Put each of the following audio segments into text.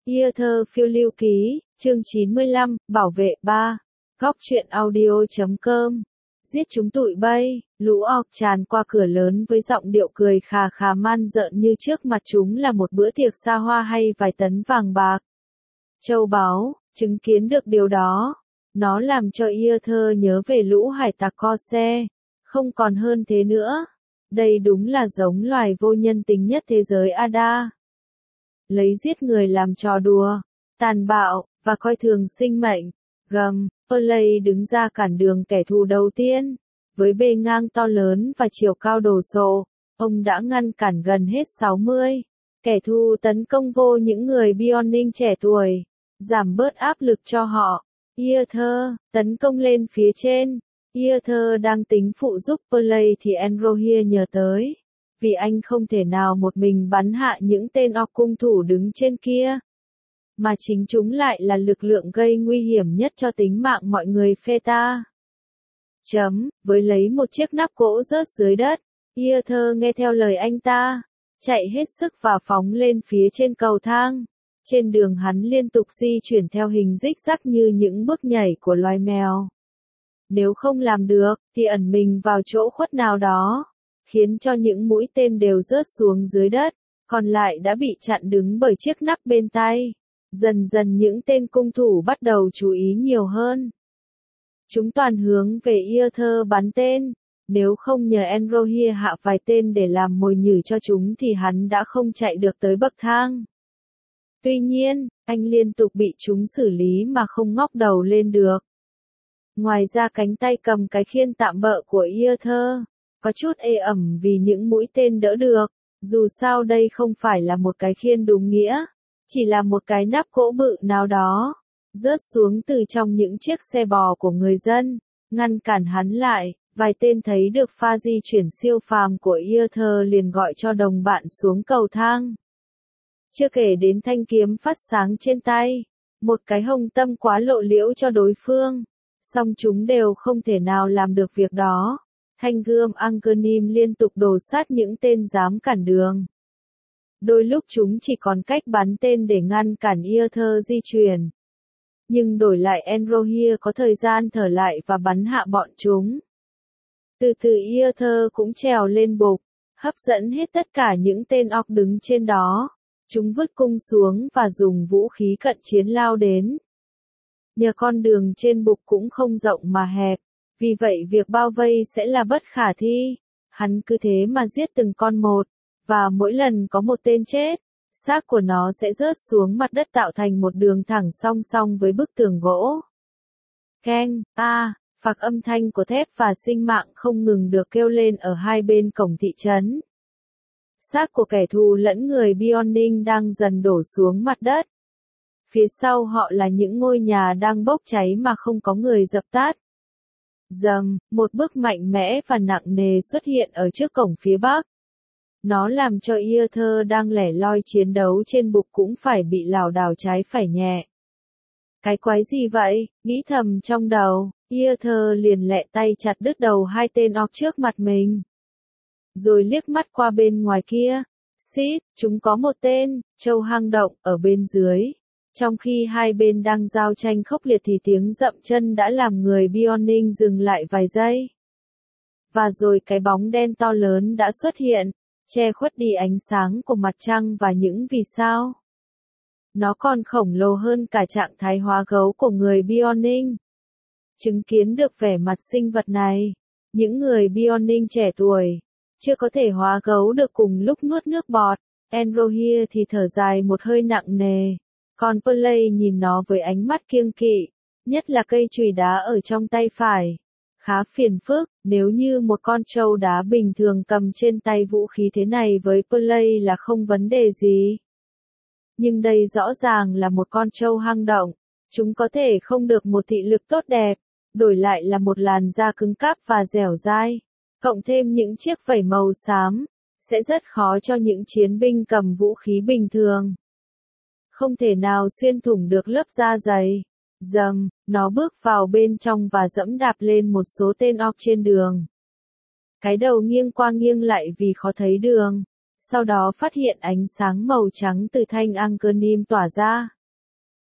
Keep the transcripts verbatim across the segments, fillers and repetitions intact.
Ia thơ phiêu lưu ký, chương chín mươi lăm, bảo vệ ba. Góc truyện audio chấm com. Giết chúng tụi bay, lũ orc tràn qua cửa lớn với giọng điệu cười khà khà man rợn như trước mặt chúng là một bữa tiệc xa hoa hay vài tấn vàng bạc. Châu báu, chứng kiến được điều đó, nó làm cho Ia thơ nhớ về lũ hải tặc Corsair, không còn hơn thế nữa. Đây đúng là giống loài vô nhân tính nhất thế giới Ada. Lấy giết người làm trò đùa, tàn bạo, và coi thường sinh mệnh. Gầm, Perley đứng ra cản đường kẻ thù đầu tiên. Với bề ngang to lớn và chiều cao đồ sộ, ông đã ngăn cản gần hết sáu mươi kẻ thù tấn công vô những người Bioning trẻ tuổi, giảm bớt áp lực cho họ. Ia thơ, tấn công lên phía trên. Ia thơ đang tính phụ giúp Perley thì Enrohir nhờ tới. Vì anh không thể nào một mình bắn hạ những tên orc cung thủ đứng trên kia. Mà chính chúng lại là lực lượng gây nguy hiểm nhất cho tính mạng mọi người Pheta. Chấm, với lấy một chiếc nắp gỗ rớt dưới đất, Ia thơ nghe theo lời anh ta, chạy hết sức và phóng lên phía trên cầu thang. Trên đường hắn liên tục di chuyển theo hình zigzag như những bước nhảy của loài mèo. Nếu không làm được, thì ẩn mình vào chỗ khuất nào đó, khiến cho những mũi tên đều rớt xuống dưới đất, còn lại đã bị chặn đứng bởi chiếc nắp bên tay. Dần dần những tên cung thủ bắt đầu chú ý nhiều hơn. Chúng toàn hướng về Ia thơ bắn tên, nếu không nhờ Enrohir hạ vài tên để làm mồi nhử cho chúng thì hắn đã không chạy được tới bậc thang. Tuy nhiên, anh liên tục bị chúng xử lý mà không ngóc đầu lên được. Ngoài ra cánh tay cầm cái khiên tạm bợ của Ia thơ có chút ê ẩm vì những mũi tên đỡ được, dù sao đây không phải là một cái khiên đúng nghĩa, chỉ là một cái nắp gỗ bự nào đó, rớt xuống từ trong những chiếc xe bò của người dân, ngăn cản hắn lại. Vài tên thấy được pha di chuyển siêu phàm của Ia thơ liền gọi cho đồng bạn xuống cầu thang. Chưa kể đến thanh kiếm phát sáng trên tay, một cái hồng tâm quá lộ liễu cho đối phương, song chúng đều không thể nào làm được việc đó. Thanh gươm Angernim liên tục đổ sát những tên dám cản đường. Đôi lúc chúng chỉ còn cách bắn tên để ngăn cản Ia thơ di chuyển. Nhưng đổi lại Enrohir có thời gian thở lại và bắn hạ bọn chúng. Từ từ Ia thơ cũng trèo lên bục, hấp dẫn hết tất cả những tên orc đứng trên đó. Chúng vứt cung xuống và dùng vũ khí cận chiến lao đến. Nhờ con đường trên bục cũng không rộng mà hẹp, vì vậy việc bao vây sẽ là bất khả thi. Hắn cứ thế mà giết từng con một, và mỗi lần có một tên chết, xác của nó sẽ rớt xuống mặt đất tạo thành một đường thẳng song song với bức tường gỗ. Keng, a, phạc âm thanh của thép và sinh mạng không ngừng được kêu lên ở hai bên cổng thị trấn. Xác của kẻ thù lẫn người Bioning đang dần đổ xuống mặt đất. Phía sau họ là những ngôi nhà đang bốc cháy mà không có người dập tắt. Dầm, một bước mạnh mẽ và nặng nề xuất hiện ở trước cổng phía bắc. Nó làm cho Ia thơ đang lẻ loi chiến đấu trên bục cũng phải bị lảo đảo trái phải nhẹ. Cái quái gì vậy, nghĩ thầm trong đầu, Ia thơ liền lẹ tay chặt đứt đầu hai tên orc trước mặt mình. Rồi liếc mắt qua bên ngoài kia, xít, chúng có một tên, trâu hang động, ở bên dưới. Trong khi hai bên đang giao tranh khốc liệt thì tiếng dậm chân đã làm người Bioning dừng lại vài giây. Và rồi cái bóng đen to lớn đã xuất hiện, che khuất đi ánh sáng của mặt trăng và những vì sao. Nó còn khổng lồ hơn cả trạng thái hóa gấu của người Bioning. Chứng kiến được vẻ mặt sinh vật này, những người Bioning trẻ tuổi chưa có thể hóa gấu được cùng lúc nuốt nước bọt. Enrohir thì thở dài một hơi nặng nề. Còn Perley nhìn nó với ánh mắt kiêng kỵ, nhất là cây chùy đá ở trong tay phải. Khá phiền phức, nếu như một con trâu đá bình thường cầm trên tay vũ khí thế này với Perley là không vấn đề gì. Nhưng đây rõ ràng là một con trâu hang động, chúng có thể không được một thị lực tốt đẹp, đổi lại là một làn da cứng cáp và dẻo dai, cộng thêm những chiếc vảy màu xám, sẽ rất khó cho những chiến binh cầm vũ khí bình thường. Không thể nào xuyên thủng được lớp da dày. Dầm, nó bước vào bên trong và dẫm đạp lên một số tên orc trên đường. Cái đầu nghiêng qua nghiêng lại vì khó thấy đường. Sau đó phát hiện ánh sáng màu trắng từ thanh Angernim tỏa ra.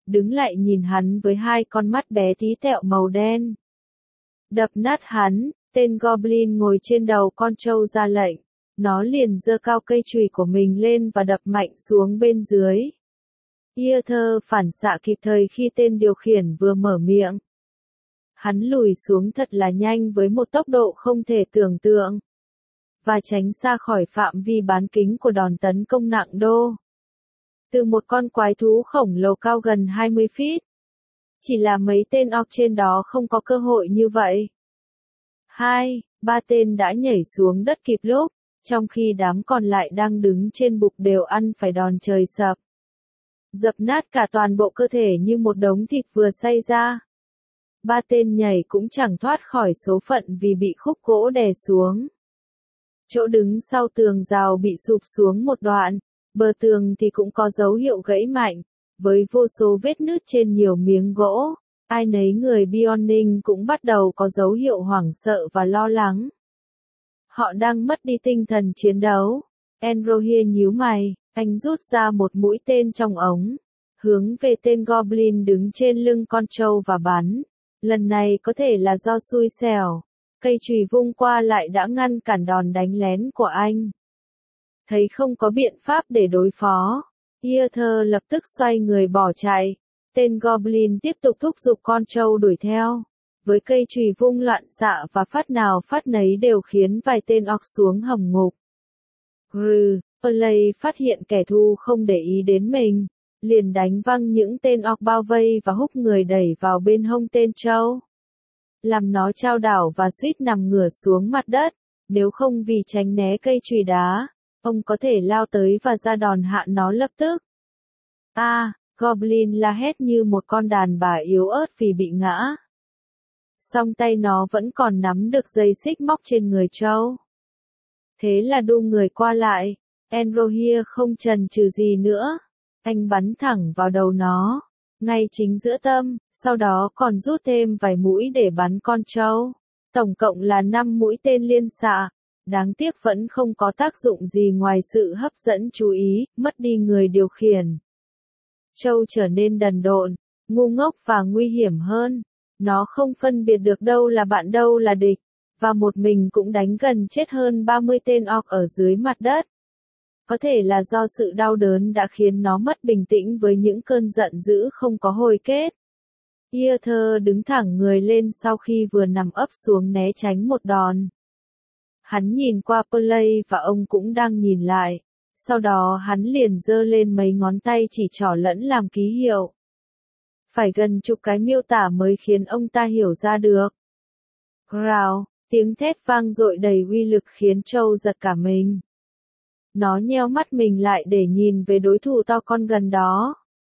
đứng lại nhìn hắn với hai con mắt bé tí tẹo màu đen. Đập nát hắn, tên Goblin ngồi trên đầu con trâu ra lệnh. Nó liền giơ cao cây chùy của mình lên và đập mạnh xuống bên dưới. Aether phản xạ kịp thời khi tên điều khiển vừa mở miệng. Hắn lùi xuống thật là nhanh với một tốc độ không thể tưởng tượng. Và tránh xa khỏi phạm vi bán kính của đòn tấn công nặng đô. Từ một con quái thú khổng lồ cao gần hai mươi feet. Chỉ là mấy tên orc trên đó không có cơ hội như vậy. Hai, ba tên đã nhảy xuống đất kịp lúc, trong khi đám còn lại đang đứng trên bục đều ăn phải đòn trời sập. Dập nát cả toàn bộ cơ thể như một đống thịt vừa xay ra. Ba tên nhảy cũng chẳng thoát khỏi số phận vì bị khúc gỗ đè xuống. Chỗ đứng sau tường rào bị sụp xuống một đoạn, bờ tường thì cũng có dấu hiệu gãy mạnh, với vô số vết nứt trên nhiều miếng gỗ. Ai nấy người Bioning cũng bắt đầu có dấu hiệu hoảng sợ và lo lắng. Họ đang mất đi tinh thần chiến đấu. Enrohir nhíu mày, anh rút ra một mũi tên trong ống, hướng về tên Goblin đứng trên lưng con trâu và bắn. Lần này có thể là do xui xẻo. Cây chùy vung qua lại đã ngăn cản đòn đánh lén của anh. Thấy không có biện pháp để đối phó, Aether lập tức xoay người bỏ chạy. Tên Goblin tiếp tục thúc giục con trâu đuổi theo. Với cây chùy vung loạn xạ và phát nào phát nấy đều khiến vài tên orc xuống hầm ngục. Grr, Olay phát hiện kẻ thù không để ý đến mình, liền đánh văng những tên orc bao vây và húc người đẩy vào bên hông tên trâu. Làm nó chao đảo và suýt nằm ngửa xuống mặt đất, nếu không vì tránh né cây chùy đá, ông có thể lao tới và ra đòn hạ nó lập tức. A, à, Goblin la hét như một con đàn bà yếu ớt vì bị ngã. Song tay nó vẫn còn nắm được dây xích móc trên người trâu. Thế là đu người qua lại, Enrohir không chần chừ gì nữa. Anh bắn thẳng vào đầu nó, ngay chính giữa tâm, sau đó còn rút thêm vài mũi để bắn con trâu. Tổng cộng là năm mũi tên liên xạ. Đáng tiếc vẫn không có tác dụng gì ngoài sự hấp dẫn chú ý, mất đi người điều khiển. Trâu trở nên đần độn, ngu ngốc và nguy hiểm hơn. Nó không phân biệt được đâu là bạn đâu là địch, và một mình cũng đánh gần chết hơn ba mươi tên orc ở dưới mặt đất. Có thể là do sự đau đớn đã khiến nó mất bình tĩnh với những cơn giận dữ không có hồi kết. Aether đứng thẳng người lên sau khi vừa nằm ấp xuống né tránh một đòn. Hắn nhìn qua Perley và ông cũng đang nhìn lại. Sau đó hắn liền giơ lên mấy ngón tay chỉ trỏ lẫn làm ký hiệu. Phải gần chục cái miêu tả mới khiến ông ta hiểu ra được. Growl, tiếng thét vang dội đầy uy lực khiến Châu giật cả mình. Nó nheo mắt mình lại để nhìn về đối thủ to con gần đó.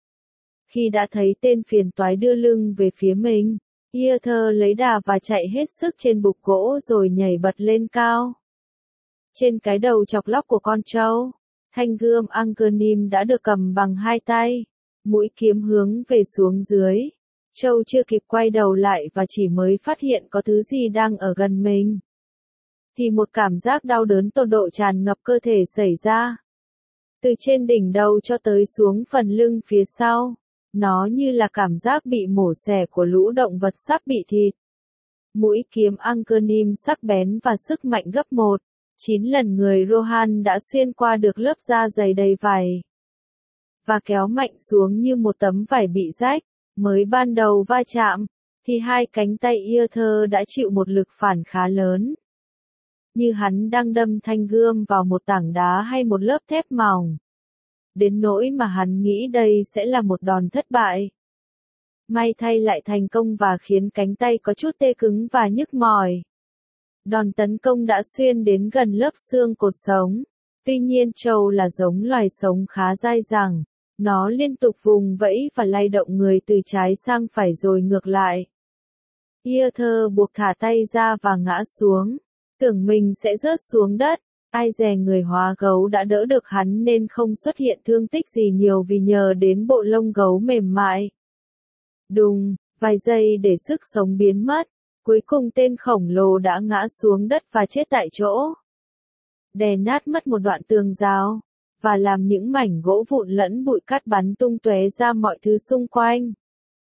Khi đã thấy tên phiền toái đưa lưng về phía mình, Aether lấy đà và chạy hết sức trên bục gỗ rồi nhảy bật lên cao. Trên cái đầu chọc lóc của con trâu, thanh gươm Angernim đã được cầm bằng hai tay, mũi kiếm hướng về xuống dưới. Trâu chưa kịp quay đầu lại và chỉ mới phát hiện có thứ gì đang ở gần mình, thì một cảm giác đau đớn tột độ tràn ngập cơ thể xảy ra. Từ trên đỉnh đầu cho tới xuống phần lưng phía sau, nó như là cảm giác bị mổ xẻ của lũ động vật sắp bị thịt. Mũi kiếm Angernim sắc bén và sức mạnh gấp một, chín lần người Rohan đã xuyên qua được lớp da dày đầy vải. Và kéo mạnh xuống như một tấm vải bị rách. Mới ban đầu va chạm, thì hai cánh tay Aether đã chịu một lực phản khá lớn. Như hắn đang đâm thanh gươm vào một tảng đá hay một lớp thép mỏng. Đến nỗi mà hắn nghĩ đây sẽ là một đòn thất bại. May thay lại thành công và khiến cánh tay có chút tê cứng và nhức mỏi. Đòn tấn công đã xuyên đến gần lớp xương cột sống. Tuy nhiên trâu là giống loài sống khá dai dẳng. Nó liên tục vùng vẫy và lay động người từ trái sang phải rồi ngược lại. Aether buộc thả tay ra và ngã xuống. Tưởng mình sẽ rớt xuống đất. Ai dè người hóa gấu đã đỡ được hắn nên không xuất hiện thương tích gì nhiều vì nhờ đến bộ lông gấu mềm mại. Đùng, vài giây để sức sống biến mất. Cuối cùng tên khổng lồ đã ngã xuống đất và chết tại chỗ. Đè nát mất một đoạn tường rào. và làm những mảnh gỗ vụn lẫn bụi cát bắn tung tóe ra mọi thứ xung quanh.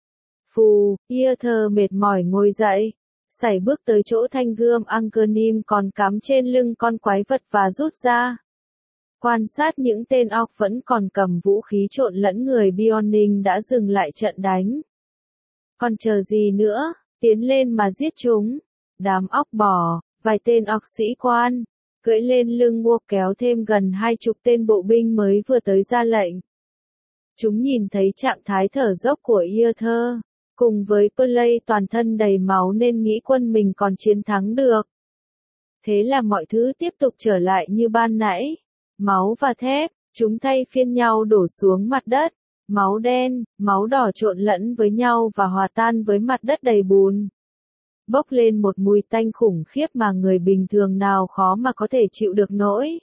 Phù, Earther mệt mỏi ngồi dậy, sải bước tới chỗ thanh gươm Angernim còn cắm trên lưng con quái vật và rút ra. Quan sát những tên óc vẫn còn cầm vũ khí trộn lẫn người Bioning đã dừng lại trận đánh. Còn chờ gì nữa, tiến lên mà giết chúng. Đám óc bò, vài tên óc sĩ quan, cưỡi lên lưng Ngô kéo thêm gần hai chục tên bộ binh mới vừa tới ra lệnh. Chúng nhìn thấy trạng thái thở dốc của Earther, cùng với Perley toàn thân đầy máu nên nghĩ quân mình còn chiến thắng được. Thế là mọi thứ tiếp tục trở lại như ban nãy. Máu và thép, chúng thay phiên nhau đổ xuống mặt đất. Máu đen, máu đỏ trộn lẫn với nhau và hòa tan với mặt đất đầy bùn. Bốc lên một mùi tanh khủng khiếp mà người bình thường nào khó mà có thể chịu được nỗi.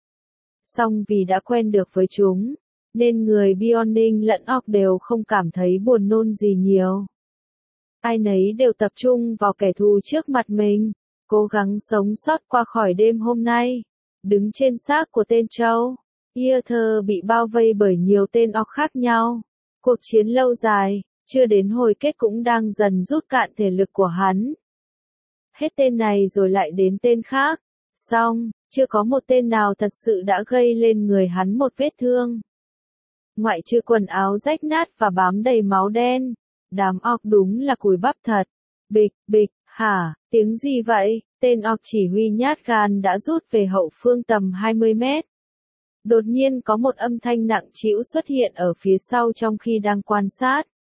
Song vì đã quen được với chúng, nên người Bioning lẫn óc đều không cảm thấy buồn nôn gì nhiều. Ai nấy đều tập trung vào kẻ thù trước mặt mình, cố gắng sống sót qua khỏi đêm hôm nay. Đứng trên xác của tên trâu, Earther bị bao vây bởi nhiều tên óc khác nhau. Cuộc chiến lâu dài, chưa đến hồi kết cũng đang dần rút cạn thể lực của hắn. Hết tên này rồi lại đến tên khác. Xong, chưa có một tên nào thật sự đã gây lên người hắn một vết thương. Ngoại trừ quần áo rách nát và bám đầy máu đen. Đám óc đúng là cùi bắp thật. Bịch, bịch, hả, tiếng gì vậy? Tên óc chỉ huy nhát gan đã rút về hậu phương tầm hai mươi mét. Đột nhiên có một âm thanh nặng trĩu xuất hiện ở phía sau trong khi đang quan sát.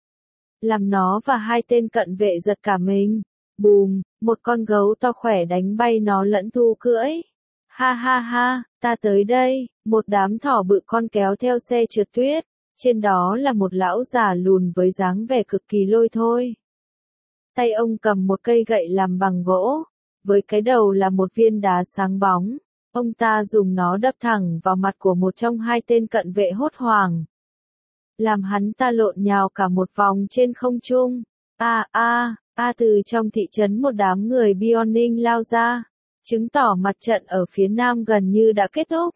Làm nó và hai tên cận vệ giật cả mình. Bùm, một con gấu to khỏe đánh bay nó lẫn Thu cưỡi. Ha ha ha, ta tới đây, một đám thỏ bự con kéo theo xe trượt tuyết. Trên đó là một lão già lùn với dáng vẻ cực kỳ lôi thôi. Tay ông cầm một cây gậy làm bằng gỗ, với cái đầu là một viên đá sáng bóng. Ông ta dùng nó đập thẳng vào mặt của một trong hai tên cận vệ hốt hoảng. Làm hắn ta lộn nhào cả một vòng trên không trung. A a, a từ trong thị trấn một đám người Bioning lao ra, chứng tỏ mặt trận ở phía nam gần như đã kết thúc.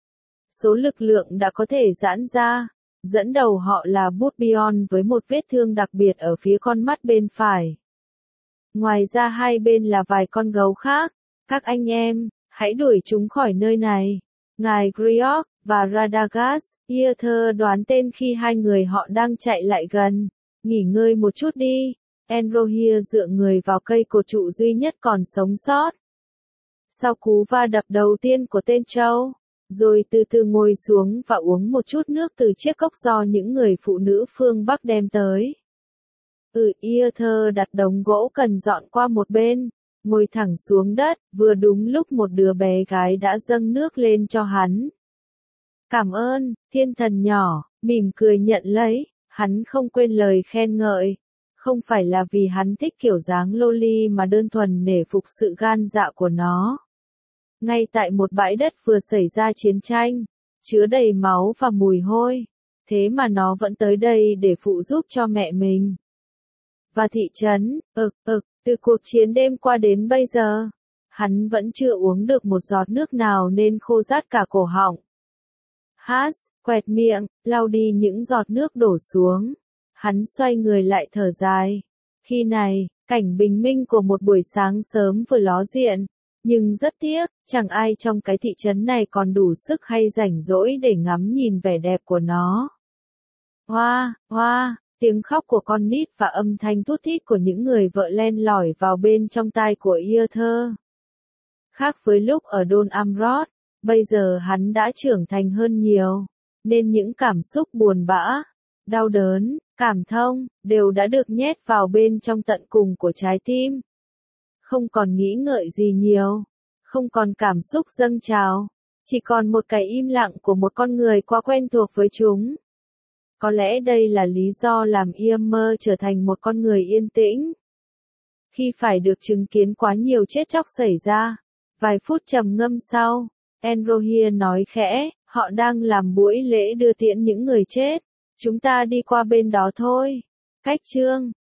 Số lực lượng đã có thể giãn ra, dẫn đầu họ là Butbion với một vết thương đặc biệt ở phía con mắt bên phải. Ngoài ra hai bên là vài con gấu khác. Các anh em, hãy đuổi chúng khỏi nơi này. Ngài Griok và Radagast, Earther đoán tên khi hai người họ đang chạy lại gần. Nghỉ ngơi một chút đi. Enrohir dựa người vào cây cột trụ duy nhất còn sống sót. Sau cú va đập đầu tiên của tên trâu, rồi từ từ ngồi xuống và uống một chút nước từ chiếc cốc do những người phụ nữ phương Bắc đem tới. Ừ, Earther đặt đống gỗ cần dọn qua một bên, ngồi thẳng xuống đất, vừa đúng lúc một đứa bé gái đã dâng nước lên cho hắn. Cảm ơn, thiên thần nhỏ, mỉm cười nhận lấy, hắn không quên lời khen ngợi. Không phải là vì hắn thích kiểu dáng loli mà đơn thuần nể phục sự gan dạ của nó. Ngay tại một bãi đất vừa xảy ra chiến tranh, chứa đầy máu và mùi hôi, thế mà nó vẫn tới đây để phụ giúp cho mẹ mình. Và thị trấn, ực, ực, từ cuộc chiến đêm qua đến bây giờ, hắn vẫn chưa uống được một giọt nước nào nên khô rát cả cổ họng. Hát, quẹt miệng, lau đi những giọt nước đổ xuống. Hắn xoay người lại thở dài. Khi này, cảnh bình minh của một buổi sáng sớm vừa ló diện. Nhưng rất tiếc, chẳng ai trong cái thị trấn này còn đủ sức hay rảnh rỗi để ngắm nhìn vẻ đẹp của nó. Hoa, hoa, tiếng khóc của con nít và âm thanh thút thít của những người vợ len lỏi vào bên trong tai của Earther. Khác với lúc ở Dol Amroth, bây giờ hắn đã trưởng thành hơn nhiều, nên những cảm xúc buồn bã, đau đớn, cảm thông, đều đã được nhét vào bên trong tận cùng của trái tim. Không còn nghĩ ngợi gì nhiều, không còn cảm xúc dâng trào, chỉ còn một cái im lặng của một con người quá quen thuộc với chúng. Có lẽ đây là lý do làm Ymir trở thành một con người yên tĩnh. Khi phải được chứng kiến quá nhiều chết chóc xảy ra, vài phút trầm ngâm sau, Enrohir nói khẽ, họ đang làm buổi lễ đưa tiễn những người chết. Chúng ta đi qua bên đó thôi. Cách chương